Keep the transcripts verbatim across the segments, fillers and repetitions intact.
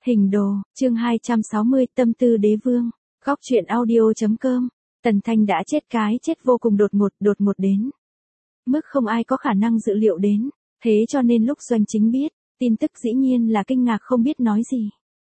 Hình đồ, chương hai trăm sáu mươi, tâm tư đế vương, góc truyện audio.com, Tần Thanh đã chết cái chết vô cùng đột ngột, đột ngột đến. Mức không ai có khả năng dự liệu đến, thế cho nên lúc Doanh Chính biết, tin tức dĩ nhiên là kinh ngạc không biết nói gì.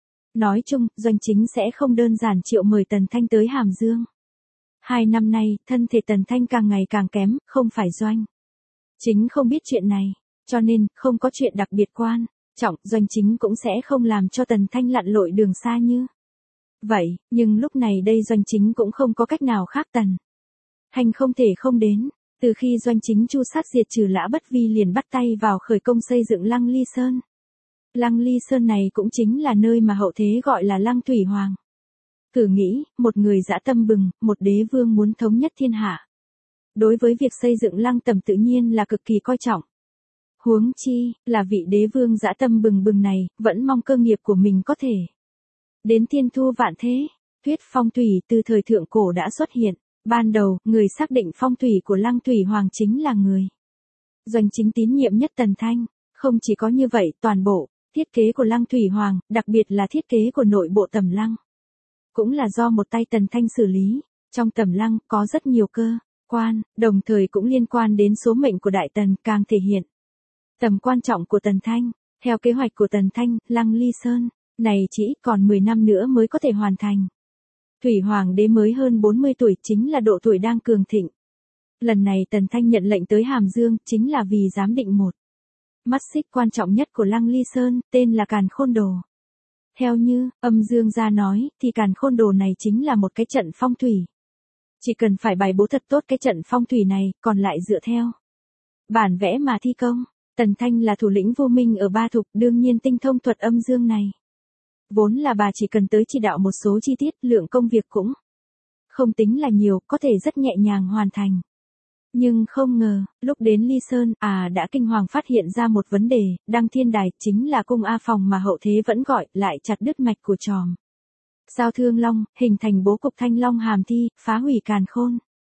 Nói chung, Doanh Chính sẽ không đơn giản triệu mời Tần Thanh tới Hàm Dương. Hai năm nay, thân thể Tần Thanh càng ngày càng kém, không phải Doanh Chính không biết chuyện này, cho nên, không có chuyện đặc biệt quan trọng, Doanh Chính cũng sẽ không làm cho Tần Thanh lặn lội đường xa như vậy, nhưng lúc này đây Doanh Chính cũng không có cách nào khác. Tần Thanh không thể không đến, từ khi Doanh Chính chu sát diệt trừ Lã Bất Vi liền bắt tay vào khởi công xây dựng Lăng Ly Sơn. Lăng Ly Sơn này cũng chính là nơi mà hậu thế gọi là Lăng Thủy Hoàng. Thử nghĩ, một người dã tâm bừng, một đế vương muốn thống nhất thiên hạ. Đối với việc xây dựng lăng tẩm tự nhiên là cực kỳ coi trọng. Huống chi, là vị đế vương dã tâm bừng bừng này, vẫn mong cơ nghiệp của mình có thể đến thiên thu vạn thế. Thuyết phong thủy từ thời thượng cổ đã xuất hiện. Ban đầu, người xác định phong thủy của Lăng Thủy Hoàng chính là người Doanh Chính tín nhiệm nhất Tần Thanh. Không chỉ có như vậy, toàn bộ thiết kế của Lăng Thủy Hoàng, đặc biệt là thiết kế của nội bộ tầm lăng, cũng là do một tay Tần Thanh xử lý. Trong tầm lăng có rất nhiều cơ quan, đồng thời cũng liên quan đến số mệnh của Đại Tần, càng thể hiện tầm quan trọng của Tần Thanh. Theo kế hoạch của Tần Thanh, Lăng Ly Sơn này chỉ còn mười năm nữa mới có thể hoàn thành. Thủy Hoàng đế mới hơn bốn mươi tuổi, chính là độ tuổi đang cường thịnh. Lần này Tần Thanh nhận lệnh tới Hàm Dương, chính là vì giám định một mắt xích quan trọng nhất của Lăng Ly Sơn, tên là Càn Khôn Đồ. Theo như Âm Dương gia nói, thì Càn Khôn Đồ này chính là một cái trận phong thủy. Chỉ cần phải bày bố thật tốt cái trận phong thủy này, còn lại dựa theo bản vẽ mà thi công. Tần Thanh là thủ lĩnh vô minh ở Ba Thục, đương nhiên tinh thông thuật âm dương này. Vốn là bà chỉ cần tới chỉ đạo một số chi tiết, lượng công việc cũng không tính là nhiều, có thể rất nhẹ nhàng hoàn thành. Nhưng không ngờ, lúc đến Ly Sơn, à đã kinh hoàng phát hiện ra một vấn đề. Đăng Thiên Đài chính là cung A Phòng mà hậu thế vẫn gọi, lại chặt đứt mạch của tròm sao Thương Long, hình thành bố cục Thanh Long Hàm Thi, phá hủy Càn Khôn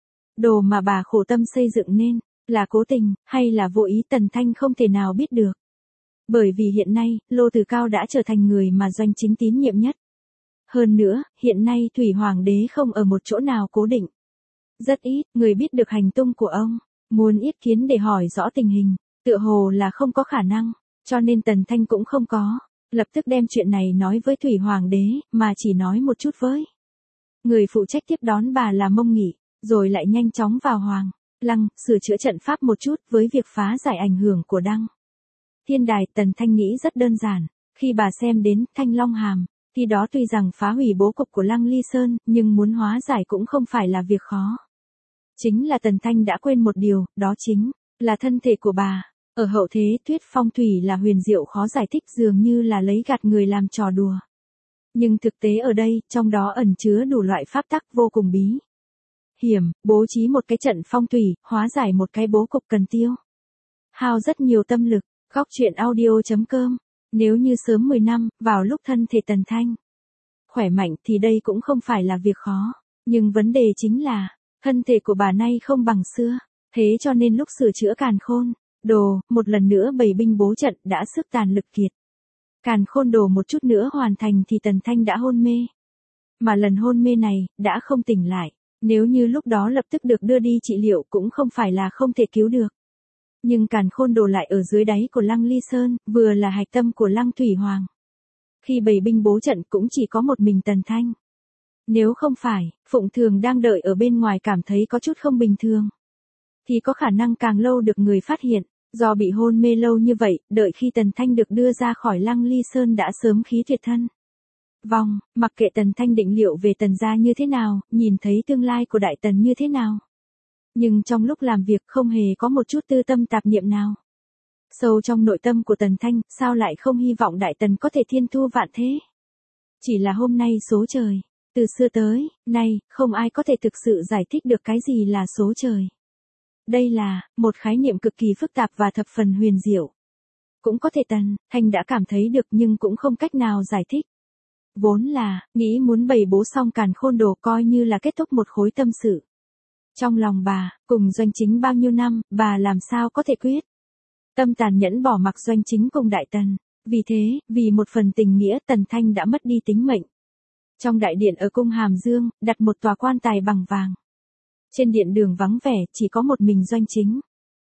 Đồ mà bà khổ tâm xây dựng nên, là cố tình, hay là vô ý, Tần Thanh không thể nào biết được. Bởi vì hiện nay, Lô Tử Cao đã trở thành người mà Doanh Chính tín nhiệm nhất. Hơn nữa, hiện nay Thủy Hoàng đế không ở một chỗ nào cố định. Rất ít người biết được hành tung của ông. Muốn yết kiến để hỏi rõ tình hình, tựa hồ là không có khả năng, cho nên Tần Thanh cũng không có lập tức đem chuyện này nói với Thủy Hoàng đế, mà chỉ nói một chút với người phụ trách tiếp đón bà là Mông Nghị, rồi lại nhanh chóng vào Hoàng Lăng, sửa chữa trận pháp một chút. Với việc phá giải ảnh hưởng của Đăng Thiên Đài, Tần Thanh nghĩ rất đơn giản. Khi bà xem đến Thanh Long Hàm, thì đó tuy rằng phá hủy bố cục của Lăng Ly Sơn, nhưng muốn hóa giải cũng không phải là việc khó. Chính là Tần Thanh đã quên một điều, đó chính là thân thể của bà. Ở hậu thế, thuyết phong thủy là huyền diệu khó giải thích, dường như là lấy gạt người làm trò đùa. Nhưng thực tế ở đây, trong đó ẩn chứa đủ loại pháp tắc vô cùng bí hiểm. Bố trí một cái trận phong thủy, hóa giải một cái bố cục cần tiêu hao rất nhiều tâm lực. Góc truyện audio.com. Nếu như sớm mười năm, vào lúc thân thể Tần Thanh khỏe mạnh thì đây cũng không phải là việc khó. Nhưng vấn đề chính là, thân thể của bà nay không bằng xưa. Thế cho nên lúc sửa chữa Càn Khôn Đồ, một lần nữa bày binh bố trận, đã sức tàn lực kiệt. Càn Khôn Đồ một chút nữa hoàn thành thì Tần Thanh đã hôn mê. Mà lần hôn mê này, đã không tỉnh lại. Nếu như lúc đó lập tức được đưa đi trị liệu cũng không phải là không thể cứu được. Nhưng Càn Khôn Đồ lại ở dưới đáy của Lăng Ly Sơn, vừa là hạch tâm của Lăng Thủy Hoàng. Khi bày binh bố trận cũng chỉ có một mình Tần Thanh. Nếu không phải, Phụng Thường đang đợi ở bên ngoài cảm thấy có chút không bình thường, thì có khả năng càng lâu được người phát hiện. Do bị hôn mê lâu như vậy, đợi khi Tần Thanh được đưa ra khỏi Lăng Ly Sơn đã sớm khí tuyệt thân vong. Mặc kệ Tần Thanh định liệu về Tần gia như thế nào, nhìn thấy tương lai của Đại Tần như thế nào, nhưng trong lúc làm việc không hề có một chút tư tâm tạp niệm nào. Sâu trong nội tâm của Tần Thanh, sao lại không hy vọng Đại Tần có thể thiên thu vạn thế? Chỉ là hôm nay số trời, từ xưa tới nay, không ai có thể thực sự giải thích được cái gì là số trời. Đây là một khái niệm cực kỳ phức tạp và thập phần huyền diệu. Cũng có thể Tần Thanh đã cảm thấy được nhưng cũng không cách nào giải thích. Vốn là nghĩ muốn bày bố xong Càn Khôn Đồ coi như là kết thúc một khối tâm sự. Trong lòng bà, cùng Doanh Chính bao nhiêu năm, bà làm sao có thể quyết tâm tàn nhẫn bỏ mặc Doanh Chính cùng Đại Tần. Vì thế, vì một phần tình nghĩa Tần Thanh đã mất đi tính mệnh. Trong đại điện ở cung Hàm Dương, đặt một tòa quan tài bằng vàng. Trên điện đường vắng vẻ, chỉ có một mình Doanh Chính.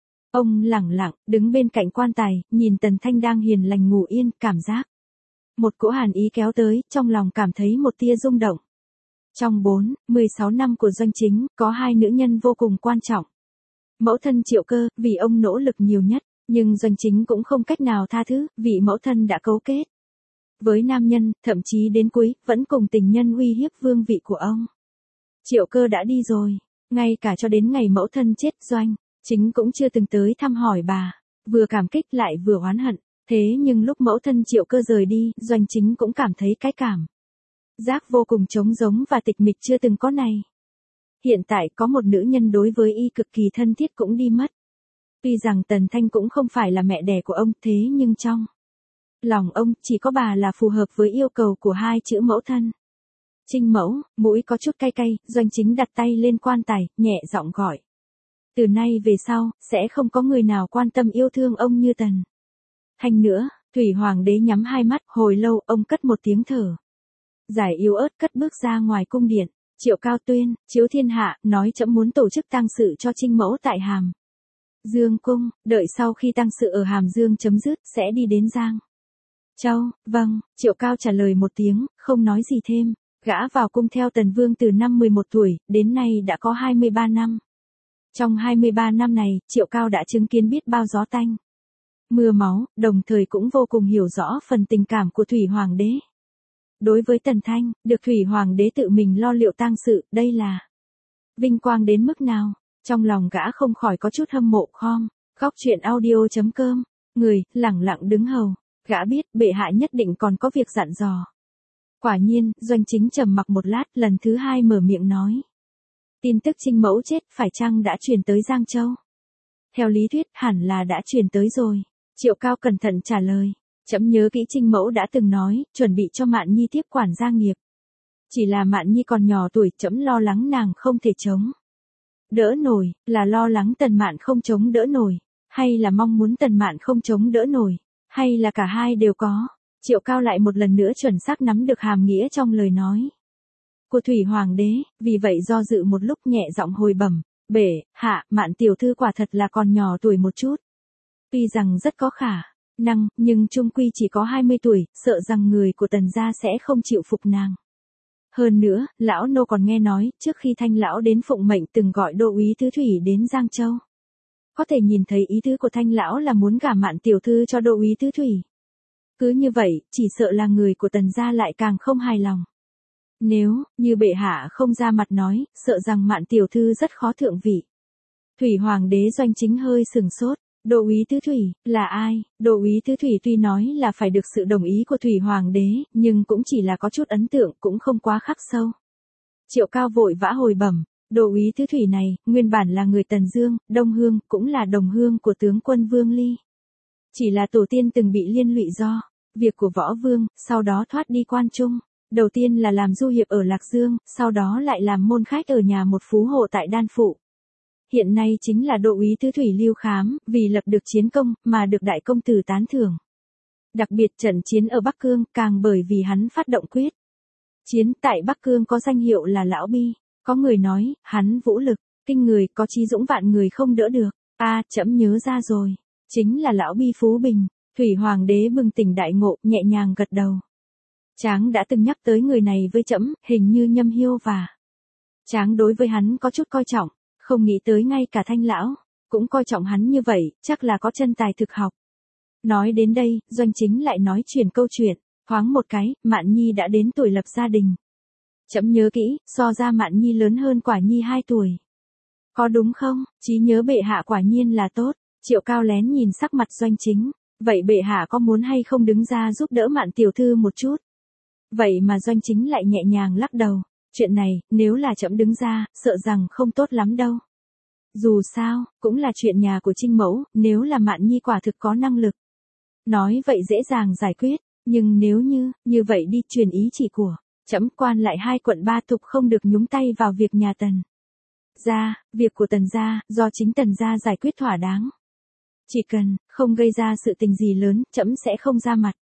Ông lẳng lặng, đứng bên cạnh quan tài, nhìn Tần Thanh đang hiền lành ngủ yên, cảm giác. Một cỗ hàn ý kéo tới, trong lòng cảm thấy một tia rung động. Trong bốn, mười sáu năm của Doanh Chính, có hai nữ nhân vô cùng quan trọng. Mẫu thân Triệu Cơ, vì ông nỗ lực nhiều nhất, nhưng Doanh Chính cũng không cách nào tha thứ, vì mẫu thân đã cấu kết với nam nhân, thậm chí đến cuối, vẫn cùng tình nhân uy hiếp vương vị của ông. Triệu Cơ đã đi rồi, ngay cả cho đến ngày mẫu thân chết Doanh Chính cũng chưa từng tới thăm hỏi bà, vừa cảm kích lại vừa oán hận. Thế nhưng lúc mẫu thân Triệu Cơ rời đi, Doanh Chính cũng cảm thấy cái cảm giác vô cùng trống rỗng và tịch mịch chưa từng có này. Hiện tại có một nữ nhân đối với y cực kỳ thân thiết cũng đi mất. Tuy rằng Tần Thanh cũng không phải là mẹ đẻ của ông, thế nhưng trong lòng ông chỉ có bà là phù hợp với yêu cầu của hai chữ mẫu thân. Trinh mẫu, mũi có chút cay cay, Doanh Chính đặt tay lên quan tài, nhẹ giọng gọi. Từ nay về sau, sẽ không có người nào quan tâm yêu thương ông như Tần Thanh nữa. Thủy Hoàng đế nhắm hai mắt, hồi lâu ông cất một tiếng thở dài yếu ớt, cất bước ra ngoài cung điện. Triệu Cao tuyên, chiếu thiên hạ, nói trẫm muốn tổ chức tang sự cho Trinh mẫu tại Hàm Dương cung, đợi sau khi tang sự ở Hàm Dương chấm dứt, sẽ đi đến Giang Châu. Vâng, Triệu Cao trả lời một tiếng, không nói gì thêm. Gã vào cung theo Tần Vương từ năm mười một tuổi, đến nay đã có hai mươi ba năm. Trong hai mươi ba năm này, Triệu Cao đã chứng kiến biết bao gió tanh mưa máu, đồng thời cũng vô cùng hiểu rõ phần tình cảm của Thủy Hoàng đế. Đối với Tần Thanh, được Thủy Hoàng đế tự mình lo liệu tang sự, đây là vinh quang đến mức nào? Trong lòng gã không khỏi có chút hâm mộ khom. Góc truyện audio chấm com. Người, lẳng lặng đứng hầu. Gã biết, bệ hạ nhất định còn có việc dặn dò. Quả nhiên, Doanh Chính trầm mặc một lát, lần thứ hai mở miệng nói. Tin tức Trinh mẫu chết phải chăng đã truyền tới Giang Châu? Theo lý thuyết, hẳn là đã truyền tới rồi. Triệu Cao cẩn thận trả lời. Trẫm nhớ kỹ Trinh mẫu đã từng nói, chuẩn bị cho Mạn Nhi tiếp quản gia nghiệp. Chỉ là Mạn Nhi còn nhỏ tuổi, trẫm lo lắng nàng không thể chống đỡ nổi, là lo lắng Tần Mạn không chống đỡ nổi, hay là mong muốn Tần Mạn không chống đỡ nổi, hay là cả hai đều có. Triệu Cao lại một lần nữa chuẩn xác nắm được hàm nghĩa trong lời nói của Thủy Hoàng đế, vì vậy do dự một lúc nhẹ giọng hồi bẩm, bệ hạ, Mạn tiểu thư quả thật là còn nhỏ tuổi một chút. Tuy rằng rất có khả năng, nhưng chung quy chỉ có hai mươi tuổi, sợ rằng người của Tần gia sẽ không chịu phục nàng. Hơn nữa, lão nô còn nghe nói, trước khi Thanh lão đến phụng mệnh từng gọi đô úy Tứ Thủy đến Giang Châu. Có thể nhìn thấy ý tứ của Thanh lão là muốn gả Mạn tiểu thư cho đô úy Tứ Thủy. Cứ như vậy, chỉ sợ là người của Tần gia lại càng không hài lòng. Nếu, như bệ hạ không ra mặt nói, sợ rằng Mạn tiểu thư rất khó thượng vị. Thủy Hoàng đế Doanh Chính hơi sừng sốt. Đô úy Tứ Thủy, là ai? Đô úy Tứ Thủy tuy nói là phải được sự đồng ý của Thủy Hoàng đế, nhưng cũng chỉ là có chút ấn tượng, cũng không quá khắc sâu. Triệu Cao vội vã hồi bẩm, đô úy Tứ Thủy này, nguyên bản là người Tần Dương, Đông Hương, cũng là đồng hương của tướng quân Vương Ly. Chỉ là tổ tiên từng bị liên lụy do việc của Võ Vương, sau đó thoát đi quan trung. Đầu tiên là làm du hiệp ở Lạc Dương, sau đó lại làm môn khách ở nhà một phú hộ tại Đan Phụ. Hiện nay chính là đô úy Tứ Thủy Lưu Khám, vì lập được chiến công, mà được đại công tử tán thưởng. Đặc biệt trận chiến ở Bắc Cương, càng bởi vì hắn phát động quyết chiến tại Bắc Cương có danh hiệu là Lão Bi. Có người nói, hắn vũ lực kinh người, có chí dũng vạn người không đỡ được. A, à, trẫm nhớ ra rồi, chính là Lão Bi Phú Bình. Thủy Hoàng đế bừng tỉnh đại ngộ, nhẹ nhàng gật đầu. Tráng đã từng nhắc tới người này với trẫm, hình như Nhâm Hiêu và Tráng đối với hắn có chút coi trọng. Không nghĩ tới ngay cả Thanh lão cũng coi trọng hắn như vậy, chắc là có chân tài thực học. Nói đến đây, Doanh Chính lại nói chuyển câu chuyện, thoáng một cái, Mạn Nhi đã đến tuổi lập gia đình. Trẫm nhớ kỹ, so ra Mạn Nhi lớn hơn Quả Nhi hai tuổi. Có đúng không? Trí nhớ bệ hạ quả nhiên là tốt. Triệu Cao lén nhìn sắc mặt Doanh Chính, vậy bệ hạ có muốn hay không đứng ra giúp đỡ Mạn tiểu thư một chút? Vậy mà Doanh Chính lại nhẹ nhàng lắc đầu. Chuyện này, nếu là trẫm đứng ra, sợ rằng không tốt lắm đâu. Dù sao, cũng là chuyện nhà của Trinh mẫu, nếu là Mạn Nhi quả thực có năng lực. Nói vậy dễ dàng giải quyết, nhưng nếu như, như vậy đi truyền ý chỉ của, trẫm quan lại hai quận ba thục không được nhúng tay vào việc nhà Tần gia, việc của Tần gia, do chính Tần gia giải quyết thỏa đáng. Chỉ cần, không gây ra sự tình gì lớn, trẫm sẽ không ra mặt.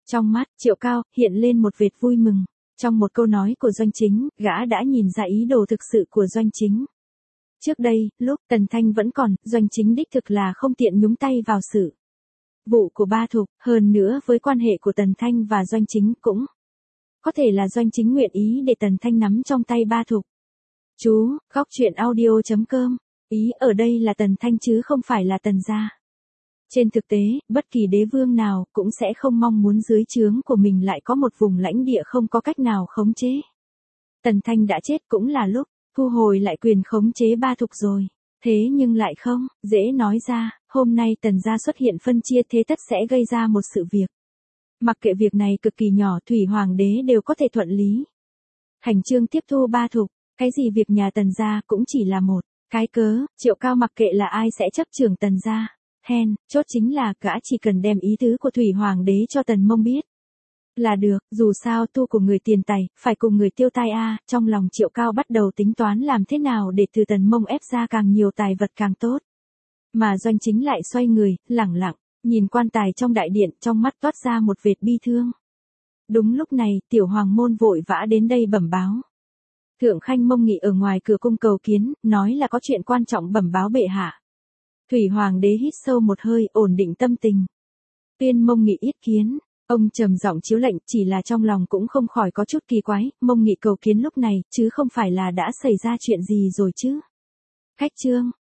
Trong mắt Triệu Cao hiện lên một vệt vui mừng. Trong một câu nói của Doanh Chính, gã đã nhìn ra ý đồ thực sự của Doanh Chính. Trước đây, lúc Tần Thanh vẫn còn, Doanh Chính đích thực là không tiện nhúng tay vào sự vụ của Ba Thục, hơn nữa với quan hệ của Tần Thanh và Doanh Chính cũng có thể là Doanh Chính nguyện ý để Tần Thanh nắm trong tay Ba Thục. Chú, góc truyện audio chấm com, ý ở đây là Tần Thanh chứ không phải là Tần gia. Trên thực tế, bất kỳ đế vương nào cũng sẽ không mong muốn dưới trướng của mình lại có một vùng lãnh địa không có cách nào khống chế. Tần Thanh đã chết cũng là lúc thu hồi lại quyền khống chế Ba Thục rồi. Thế nhưng lại không, dễ nói ra, hôm nay Tần gia xuất hiện phân chia thế tất sẽ gây ra một sự việc. Mặc kệ việc này cực kỳ nhỏ, Thủy Hoàng đế đều có thể thuận lý thành chương tiếp thu Ba Thục, cái gì việc nhà Tần gia cũng chỉ là một cái cớ, Triệu Cao mặc kệ là ai sẽ chấp trưởng Tần gia. Hen, chốt chính là gã chỉ cần đem ý tứ của Thủy Hoàng đế cho Tần Mông biết là được, dù sao tu của người tiền tài, phải cùng người tiêu tai a. Trong lòng Triệu Cao bắt đầu tính toán làm thế nào để từ Tần Mông ép ra càng nhiều tài vật càng tốt. Mà Doanh Chính lại xoay người, lẳng lặng, nhìn quan tài trong đại điện, trong mắt toát ra một vệt bi thương. Đúng lúc này, tiểu hoàng môn vội vã đến đây bẩm báo. Thượng Khanh Mông Nghị ở ngoài cửa cung cầu kiến, nói là có chuyện quan trọng bẩm báo bệ hạ. Thủy Hoàng đế hít sâu một hơi, ổn định tâm tình. Tuyên Mông Nghị yết kiến, ông trầm giọng chiếu lệnh, chỉ là trong lòng cũng không khỏi có chút kỳ quái, Mông Nghị cầu kiến lúc này, chứ không phải là đã xảy ra chuyện gì rồi chứ. Khách trương,